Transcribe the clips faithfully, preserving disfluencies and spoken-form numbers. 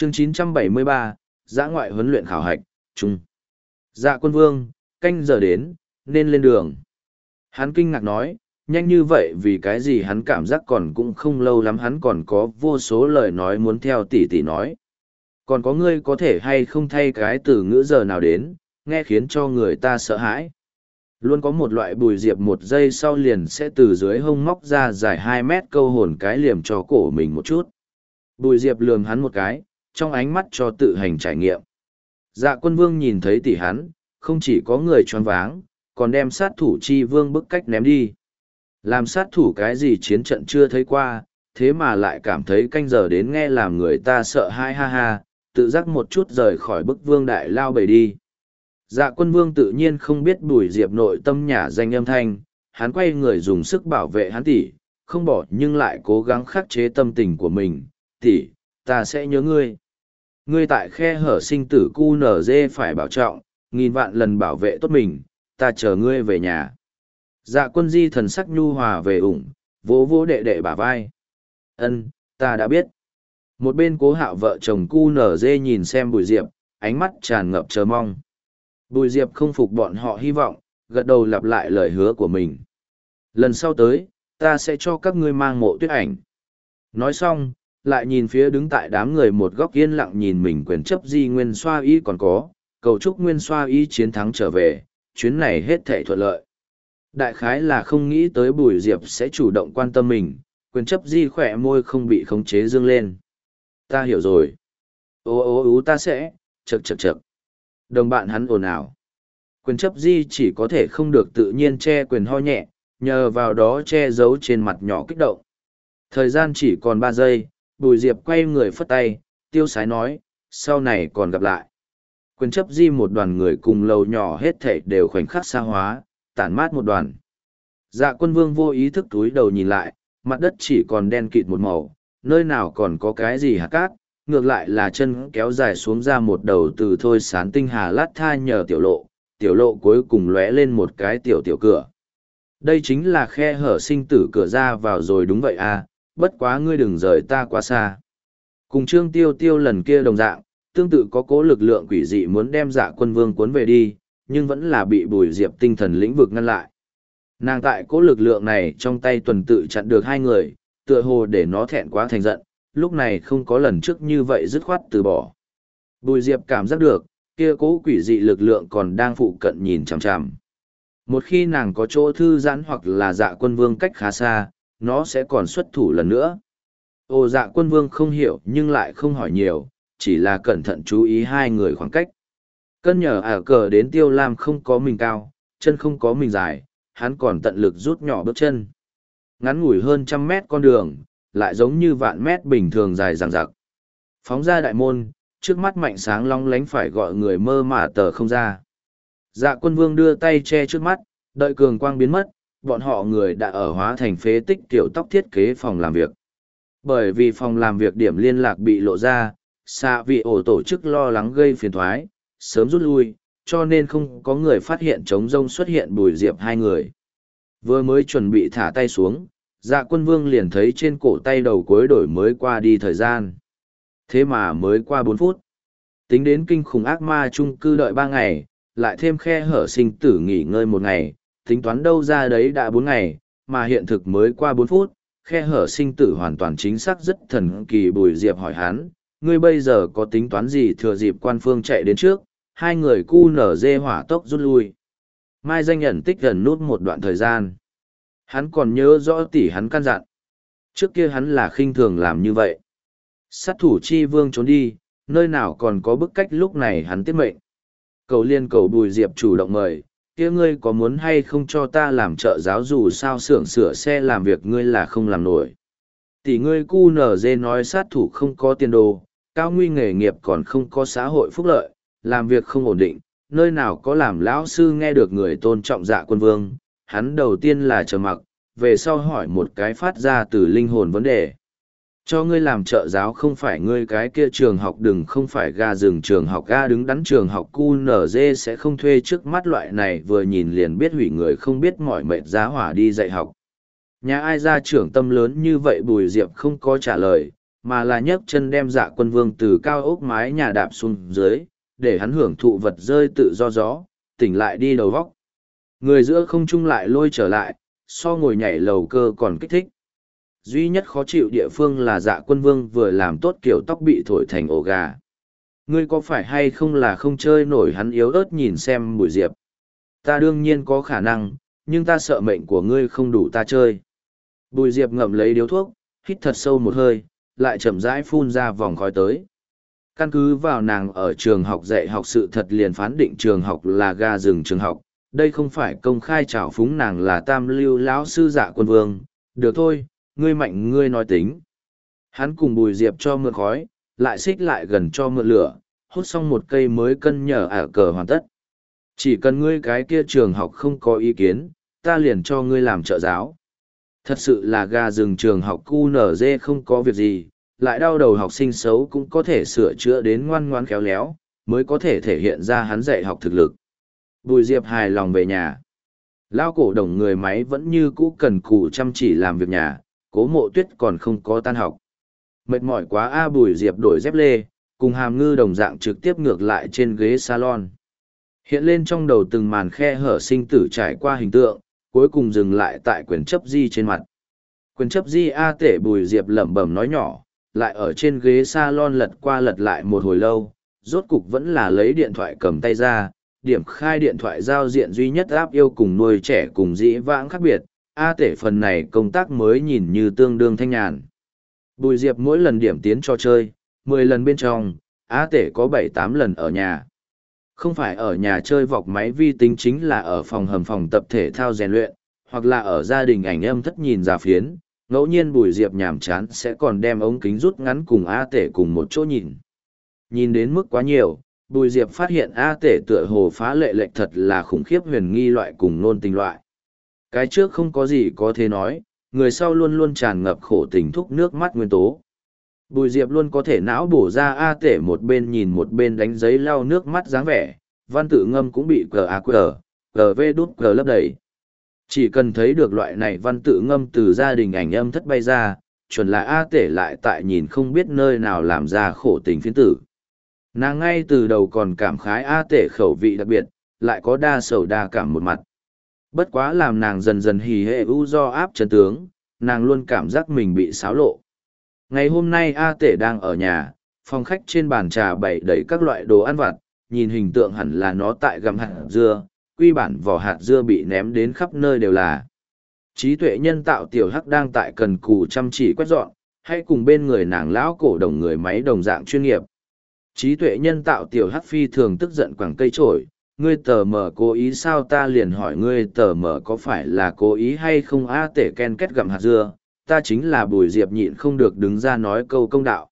Chương chín trăm bảy mươi ba, Dã ngoại huấn luyện khảo hạch, chung. Dạ quân vương, canh giờ đến, nên lên đường. Hắn kinh ngạc nói, nhanh như vậy vì cái gì hắn cảm giác còn cũng không lâu lắm hắn còn có vô số lời nói muốn theo tỷ tỷ nói. Còn có ngươi có thể hay không thay cái từ ngữ giờ nào đến, nghe khiến cho người ta sợ hãi. Luôn có một loại bùi diệp một giây sau liền sẽ từ dưới hông móc ra dài hai mét câu hồn cái liềm cho cổ mình một chút. Bùi diệp lườm hắn một cái, trong ánh mắt cho tự hành trải nghiệm. Dạ quân vương nhìn thấy tỷ hắn, không chỉ có người choáng váng, còn đem sát thủ chi vương bức cách ném đi. Làm sát thủ cái gì chiến trận chưa thấy qua, thế mà lại cảm thấy canh giờ đến nghe làm người ta sợ hai ha ha, tự giác một chút rời khỏi bức vương đại lao bầy đi. Dạ quân vương tự nhiên không biết bùi diệp nội tâm nhả danh âm thanh, hắn quay người dùng sức bảo vệ hắn tỷ, không bỏ nhưng lại cố gắng khắc chế tâm tình của mình. Tỷ, ta sẽ nhớ ngươi. Ngươi tại khe hở sinh tử cu nở dê phải bảo trọng, nghìn vạn lần bảo vệ tốt mình, ta chờ ngươi về nhà. Dạ quân di thần sắc nhu hòa về ủng, vỗ vỗ đệ đệ bả vai. Ân, ta đã biết. Một bên cố hạo vợ chồng cu nở dê nhìn xem bùi diệp, ánh mắt tràn ngập chờ mong. Bùi diệp không phục bọn họ hy vọng, gật đầu lặp lại lời hứa của mình. Lần sau tới, ta sẽ cho các ngươi mang mộ tuyết ảnh. Nói xong, lại nhìn phía đứng tại đám người một góc yên lặng nhìn mình quyền chấp di nguyên xoa y còn có, cầu chúc nguyên xoa y chiến thắng trở về, chuyến này hết thảy thuận lợi. Đại khái là không nghĩ tới bùi diệp sẽ chủ động quan tâm mình, quyền chấp di khỏe môi không bị khống chế dương lên. Ta hiểu rồi. Ô ô ô ta sẽ, chật chật chật. Đồng bạn hắn ồn ào. Quyền chấp di chỉ có thể không được tự nhiên che quyền ho nhẹ, nhờ vào đó che giấu trên mặt nhỏ kích động. Thời gian chỉ còn ba giây, bùi diệp quay người phất tay, tiêu sái nói, sau này còn gặp lại. Quyền chấp di một đoàn người cùng lầu nhỏ hết thảy đều khoảnh khắc xa hóa, tản mát một đoàn. Dạ quân vương vô ý thức túi đầu nhìn lại, mặt đất chỉ còn đen kịt một màu, nơi nào còn có cái gì hạt cát, ngược lại là chân kéo dài xuống ra một đầu từ thôi sán tinh hà lát tha nhờ tiểu lộ, tiểu lộ cuối cùng lóe lên một cái tiểu tiểu cửa. Đây chính là khe hở sinh tử cửa ra vào rồi đúng vậy à, bất quá ngươi đừng rời ta quá xa. Cùng trương tiêu tiêu lần kia đồng dạng, tương tự có cố lực lượng quỷ dị muốn đem dạ quân vương cuốn về đi, nhưng vẫn là bị bùi diệp tinh thần lĩnh vực ngăn lại. Nàng tại cố lực lượng này trong tay tuần tự chặn được hai người, tựa hồ để nó thẹn quá thành giận, lúc này không có lần trước như vậy dứt khoát từ bỏ. Bùi diệp cảm giác được, kia cố quỷ dị lực lượng còn đang phụ cận nhìn chằm chằm. Một khi nàng có chỗ thư giãn hoặc là dạ quân vương cách khá xa, nó sẽ còn xuất thủ lần nữa. Ô dạ quân vương không hiểu nhưng lại không hỏi nhiều, chỉ là cẩn thận chú ý hai người khoảng cách. Cân nhờ ả cờ đến tiêu lam không có mình cao, chân không có mình dài, hắn còn tận lực rút nhỏ bước chân. Ngắn ngủi hơn trăm mét con đường, lại giống như vạn mét bình thường dài dằng dặc. Phóng ra đại môn, trước mắt mạnh sáng long lánh phải gọi người mơ mà tờ không ra. Dạ quân vương đưa tay che trước mắt, đợi cường quang biến mất, bọn họ người đã ở hóa thành phế tích tiểu tóc thiết kế phòng làm việc. Bởi vì phòng làm việc điểm liên lạc bị lộ ra, xạ vị ổ tổ chức lo lắng gây phiền thoái, sớm rút lui, cho nên không có người phát hiện trống rông xuất hiện bùi diệp hai người. Vừa mới chuẩn bị thả tay xuống, dạ quân vương liền thấy trên cổ tay đầu cuối đổi mới qua đi thời gian. Thế mà mới qua bốn phút. Tính đến kinh khủng ác ma chung cư đợi ba ngày, lại thêm khe hở sinh tử nghỉ ngơi một ngày, tính toán đâu ra đấy đã bốn ngày, mà hiện thực mới qua bốn phút, khe hở sinh tử hoàn toàn chính xác rất thần kỳ. Bùi diệp hỏi hắn, ngươi bây giờ có tính toán gì thừa dịp quan phương chạy đến trước, hai người cu nở dê hỏa tốc rút lui. Mai danh nhận tích gần nút một đoạn thời gian. Hắn còn nhớ rõ tỷ hắn căn dặn. Trước kia hắn là khinh thường làm như vậy. Sát thủ chi vương trốn đi, nơi nào còn có bức cách lúc này hắn tiết mệnh. Cầu liên cầu bùi diệp chủ động mời, kia ngươi có muốn hay không cho ta làm trợ giáo dù sao xưởng sửa xe làm việc ngươi là không làm nổi. Tỷ ngươi cu nở dê nói sát thủ không có tiền đồ, cao nguy nghề nghiệp còn không có xã hội phúc lợi, làm việc không ổn định, nơi nào có làm lão sư nghe được người tôn trọng dạ quân vương, hắn đầu tiên là chờ mặc, về sau hỏi một cái phát ra từ linh hồn vấn đề. Cho ngươi làm trợ giáo không phải ngươi cái kia trường học đừng không phải ga rừng trường học ga đứng đắn trường học cu nở dê sẽ không thuê trước mắt loại này vừa nhìn liền biết hủy người không biết mỏi mệt giá hỏa đi dạy học. Nhà ai ra trưởng tâm lớn như vậy bùi diệp không có trả lời, mà là nhấc chân đem Dạ Quân Vương từ cao ốc mái nhà đạp xuống dưới, để hắn hưởng thụ vật rơi tự do gió, tỉnh lại đi đầu vóc. Người giữa không trung lại lôi trở lại, so ngồi nhảy lầu cơ còn kích thích. Duy nhất khó chịu địa phương là Dạ Quân Vương vừa làm tốt kiểu tóc bị thổi thành ổ gà. Ngươi có phải hay không là không chơi nổi, hắn yếu ớt nhìn xem Bùi Diệp. Ta đương nhiên có khả năng, nhưng ta sợ mệnh của ngươi không đủ ta chơi. Bùi Diệp ngậm lấy điếu thuốc, hít thật sâu một hơi, lại chậm rãi phun ra vòng khói tới. Căn cứ vào nàng ở trường học dạy học sự thật liền phán định trường học là gà rừng trường học, đây không phải công khai trào phúng nàng là tam lưu lão sư Dạ Quân Vương. Được thôi, ngươi mạnh ngươi nói tính. Hắn cùng Bùi Diệp cho mượn khói, lại xích lại gần cho mượn lửa, hút xong một cây mới cân nhở ả cờ hoàn tất. Chỉ cần ngươi cái kia trường học không có ý kiến, ta liền cho ngươi làm trợ giáo. Thật sự là gà rừng trường học cu nở dê không có việc gì, lại đau đầu học sinh xấu cũng có thể sửa chữa đến ngoan ngoan khéo léo, mới có thể thể hiện ra hắn dạy học thực lực. Bùi Diệp hài lòng về nhà. Lao cổ đồng người máy vẫn như cũ cần cù chăm chỉ làm việc nhà, Cố Mộ Tuyết còn không có tan học. Mệt mỏi quá a Bùi Diệp đổi dép lê, cùng Hàm Ngư đồng dạng trực tiếp ngược lại trên ghế salon. Hiện lên trong đầu từng màn khe hở sinh tử trải qua hình tượng, cuối cùng dừng lại tại quyền chấp di trên mặt. Quyền chấp di a tể Bùi Diệp lẩm bẩm nói nhỏ, lại ở trên ghế salon lật qua lật lại một hồi lâu, rốt cục vẫn là lấy điện thoại cầm tay ra, điểm khai điện thoại giao diện duy nhất áp yêu cùng nuôi trẻ cùng dĩ vãng khác biệt, a tể phần này công tác mới nhìn như tương đương thanh nhàn. Bùi Diệp mỗi lần điểm tiến cho chơi, mười lần bên trong, a tể có bảy tám lần ở nhà. Không phải ở nhà chơi vọc máy vi tính chính là ở phòng hầm phòng tập thể thao rèn luyện, hoặc là ở gia đình ảnh âm thất nhìn ra phiến, ngẫu nhiên Bùi Diệp nhàm chán sẽ còn đem ống kính rút ngắn cùng A Tể cùng một chỗ nhìn. Nhìn đến mức quá nhiều, Bùi Diệp phát hiện A Tể tựa hồ phá lệ lệch thật là khủng khiếp huyền nghi loại cùng nôn tình loại. Cái trước không có gì có thể nói, người sau luôn luôn tràn ngập khổ tình thúc nước mắt nguyên tố. Bùi Diệp luôn có thể não bổ ra A Tể một bên nhìn một bên đánh giấy lau nước mắt dáng vẻ, văn tự ngâm cũng bị cờ a cờ, cờ vê đút cờ lấp đầy. Chỉ cần thấy được loại này văn tự ngâm từ gia đình ảnh âm thất bay ra, chuẩn là A Tể lại tại nhìn không biết nơi nào làm ra khổ tình phiến tử. Nàng ngay từ đầu còn cảm khái A Tể khẩu vị đặc biệt, lại có đa sầu đa cảm một mặt. Bất quá làm nàng dần dần hì hệ u do áp chân tướng, nàng luôn cảm giác mình bị xáo lộ. Ngày hôm nay A Tể đang ở nhà, phòng khách trên bàn trà bày đầy các loại đồ ăn vặt, nhìn hình tượng hẳn là nó tại gặm hạt dưa, quy bản vỏ hạt dưa bị ném đến khắp nơi đều là. Trí tuệ nhân tạo tiểu hắc đang tại cần cù chăm chỉ quét dọn, hay cùng bên người nàng lão cổ đồng người máy đồng dạng chuyên nghiệp. Trí tuệ nhân tạo tiểu hắc phi thường tức giận quẳng cây trổi, ngươi tờ mờ cố ý sao, ta liền hỏi ngươi tờ mờ có phải là cố ý hay không. A Tể ken kết gặm hạt dưa, ta chính là Bùi Diệp nhịn không được đứng ra nói câu công đạo.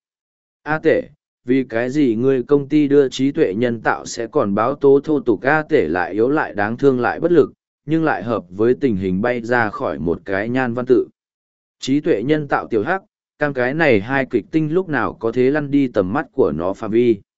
A Tể, vì cái gì ngươi công ty đưa trí tuệ nhân tạo sẽ còn báo tố thô tục. A Tể lại yếu lại đáng thương lại bất lực, nhưng lại hợp với tình hình bay ra khỏi một cái nhan văn tự. Trí tuệ nhân tạo tiểu hắc, cam cái này hai kịch tinh lúc nào có thế lăn đi tầm mắt của nó phạm vi.